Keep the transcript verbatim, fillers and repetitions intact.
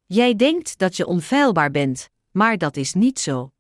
Jij denkt dat je onfeilbaar bent, maar dat is niet zo.